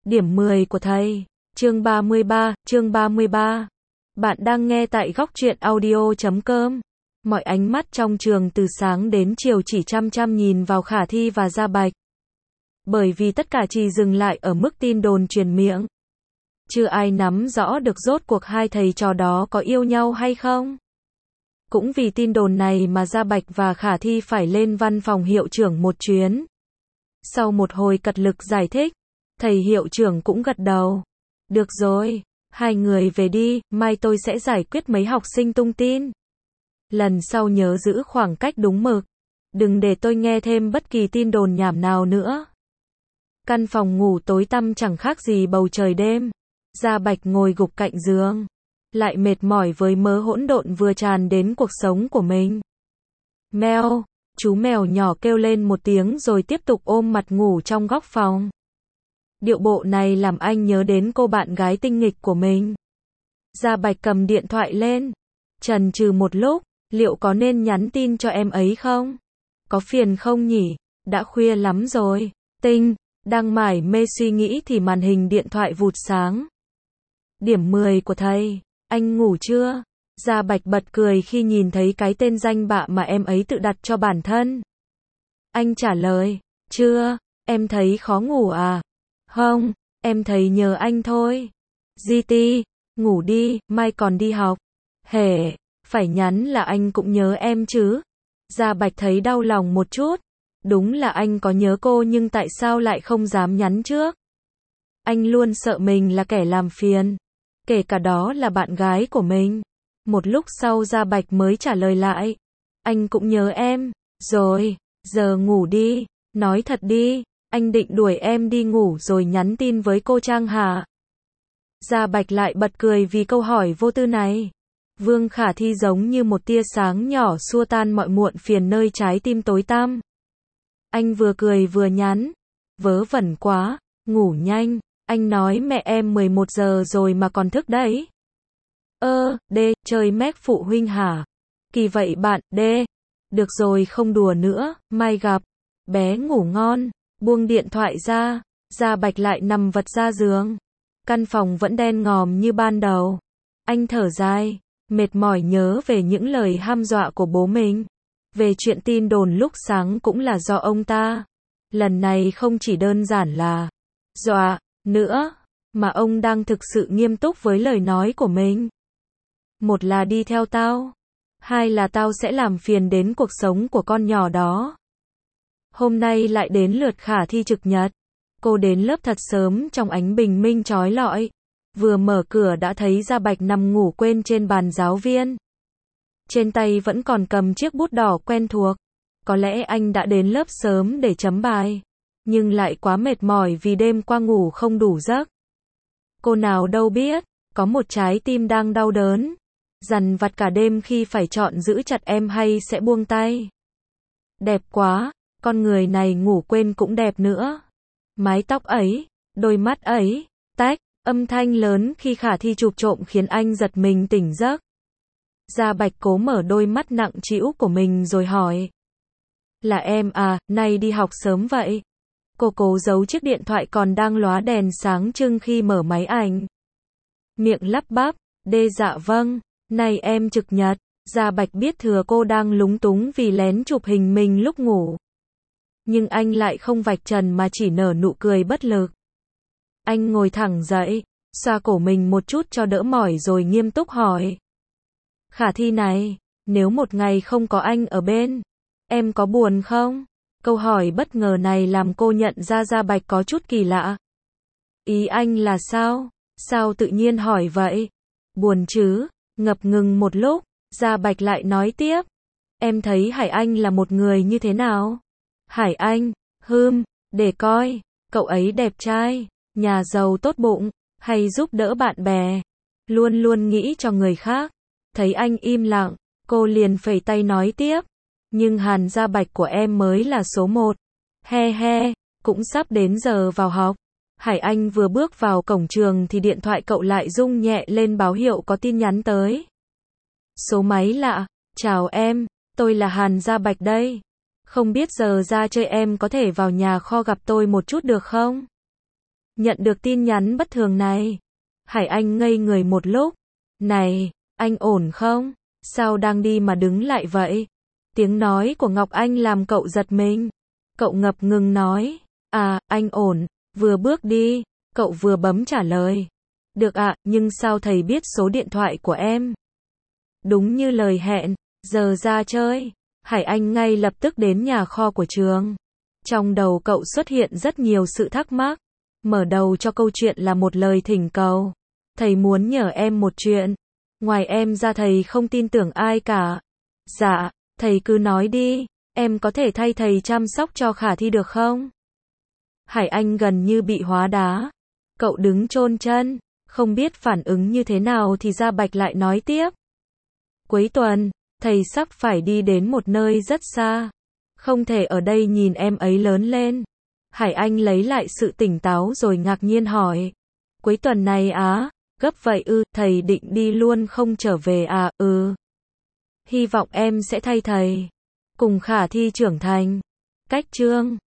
Điểm 10 của thầy. Chương 33. Bạn đang nghe tại góc truyện audio.com. Mọi ánh mắt trong trường từ sáng đến chiều chỉ chăm chăm nhìn vào Khả Thi và Gia Bạch. Bởi vì tất cả chỉ dừng lại ở mức tin đồn truyền miệng. Chưa ai nắm rõ được rốt cuộc hai thầy trò đó có yêu nhau hay không. Cũng vì tin đồn này mà Gia Bạch và Khả Thi phải lên văn phòng hiệu trưởng một chuyến. Sau một hồi cật lực giải thích, thầy hiệu trưởng cũng gật đầu. Được rồi, hai người về đi, mai tôi sẽ giải quyết mấy học sinh tung tin. Lần sau nhớ giữ khoảng cách đúng mực. Đừng để tôi nghe thêm bất kỳ tin đồn nhảm nào nữa. Căn phòng ngủ tối tăm chẳng khác gì bầu trời đêm. Gia Bạch ngồi gục cạnh giường. Lại mệt mỏi với mớ hỗn độn vừa tràn đến cuộc sống của mình. Mèo, chú mèo nhỏ kêu lên một tiếng rồi tiếp tục ôm mặt ngủ trong góc phòng. Điệu bộ này làm anh nhớ đến cô bạn gái tinh nghịch của mình. Gia Bạch cầm điện thoại lên. Chần chừ một lúc, liệu có nên nhắn tin cho em ấy không? Có phiền không nhỉ? Đã khuya lắm rồi. Tinh, đang mải mê suy nghĩ thì màn hình điện thoại vụt sáng. Điểm 10 của thầy. Anh ngủ chưa? Gia Bạch bật cười khi nhìn thấy cái tên danh bạ mà em ấy tự đặt cho bản thân. Anh trả lời, chưa, em thấy khó ngủ à? Không, em thấy nhớ anh thôi. GT, ngủ đi, mai còn đi học. Hề, phải nhắn là anh cũng nhớ em chứ. Gia Bạch thấy đau lòng một chút. Đúng là anh có nhớ cô nhưng tại sao lại không dám nhắn trước? Anh luôn sợ mình là kẻ làm phiền. Kể cả đó là bạn gái của mình. Một lúc sau Gia Bạch mới trả lời lại. Anh cũng nhớ em. Rồi, giờ ngủ đi. Nói thật đi, anh định đuổi em đi ngủ rồi nhắn tin với cô Trang hả? Gia Bạch lại bật cười vì câu hỏi vô tư này. Vương Khả Thi giống như một tia sáng nhỏ xua tan mọi muộn phiền nơi trái tim tối tăm. Anh vừa cười vừa nhắn. Vớ vẩn quá, ngủ nhanh. Anh nói mẹ em 11 giờ rồi mà còn thức đấy. Chơi mép phụ huynh hả? Kỳ vậy bạn, Được rồi không đùa nữa, mai gặp. Bé ngủ ngon, buông điện thoại ra, Gia Bạch lại nằm vật ra giường. Căn phòng vẫn đen ngòm như ban đầu. Anh thở dài, mệt mỏi nhớ về những lời hăm dọa của bố mình. Về chuyện tin đồn lúc sáng cũng là do ông ta. Lần này không chỉ đơn giản là dọa nữa, mà ông đang thực sự nghiêm túc với lời nói của mình. Một là đi theo tao, hai là tao sẽ làm phiền đến cuộc sống của con nhỏ đó. Hôm nay lại đến lượt Khả Thi trực nhật. Cô đến lớp thật sớm trong ánh bình minh chói lọi. Vừa mở cửa đã thấy Gia Bạch nằm ngủ quên trên bàn giáo viên. Trên tay vẫn còn cầm chiếc bút đỏ quen thuộc. Có lẽ anh đã đến lớp sớm để chấm bài. Nhưng lại quá mệt mỏi vì đêm qua ngủ không đủ giấc. Cô nào đâu biết, có một trái tim đang đau đớn. Dằn vặt cả đêm khi phải chọn giữ chặt em hay sẽ buông tay. Đẹp quá, con người này ngủ quên cũng đẹp nữa. Mái tóc ấy, đôi mắt ấy, tách, âm thanh lớn khi Khả Thi chụp trộm khiến anh giật mình tỉnh giấc. Gia Bạch cố mở đôi mắt nặng trĩu của mình rồi hỏi. Là em à, nay đi học sớm vậy? Cô cố giấu chiếc điện thoại còn đang lóa đèn sáng trưng khi mở máy ảnh. Miệng lắp bắp, dạ vâng, này em trực nhật. Gia Bạch biết thừa cô đang lúng túng vì lén chụp hình mình lúc ngủ. Nhưng anh lại không vạch trần mà chỉ nở nụ cười bất lực. Anh ngồi thẳng dậy, xoa cổ mình một chút cho đỡ mỏi rồi nghiêm túc hỏi. Khả Thi này, nếu một ngày không có anh ở bên, em có buồn không? Câu hỏi bất ngờ này làm cô nhận ra Gia Bạch có chút kỳ lạ. Ý anh là sao? Sao tự nhiên hỏi vậy? Buồn chứ? Ngập ngừng một lúc, Gia Bạch lại nói tiếp. Em thấy Hải Anh là một người như thế nào? Hải Anh, để coi, cậu ấy đẹp trai, nhà giàu tốt bụng, hay giúp đỡ bạn bè, luôn luôn nghĩ cho người khác. Thấy anh im lặng, cô liền phẩy tay nói tiếp. Nhưng Hàn Gia Bạch của em mới là số 1. Cũng sắp đến giờ vào học. Hải Anh vừa bước vào cổng trường thì điện thoại cậu lại rung nhẹ lên báo hiệu có tin nhắn tới. Số máy lạ, chào em, tôi là Hàn Gia Bạch đây. Không biết giờ ra chơi em có thể vào nhà kho gặp tôi một chút được không? Nhận được tin nhắn bất thường này, Hải Anh ngây người một lúc. Này, anh ổn không? Sao đang đi mà đứng lại vậy? Tiếng nói của Ngọc Anh làm cậu giật mình. Cậu ngập ngừng nói, à, anh ổn, vừa bước đi, cậu vừa bấm trả lời. Được ạ, nhưng sao thầy biết số điện thoại của em? Đúng như lời hẹn, giờ ra chơi. Hải Anh ngay lập tức đến nhà kho của trường. Trong đầu cậu xuất hiện rất nhiều sự thắc mắc. Mở đầu cho câu chuyện là một lời thỉnh cầu. Thầy muốn nhờ em một chuyện. Ngoài em ra thầy không tin tưởng ai cả. Dạ, thầy cứ nói đi, em có thể thay thầy chăm sóc cho Khả Thi được không? Hải Anh gần như bị hóa đá. Cậu đứng chôn chân, không biết phản ứng như thế nào thì Gia Bạch lại nói tiếp. Cuối tuần, thầy sắp phải đi đến một nơi rất xa. Không thể ở đây nhìn em ấy lớn lên. Hải Anh lấy lại sự tỉnh táo rồi ngạc nhiên hỏi. Cuối tuần này á, gấp vậy ư, thầy định đi luôn không trở về à? Ừ. Hy vọng em sẽ thay thầy cùng Khả Thi trưởng thành. Cách chương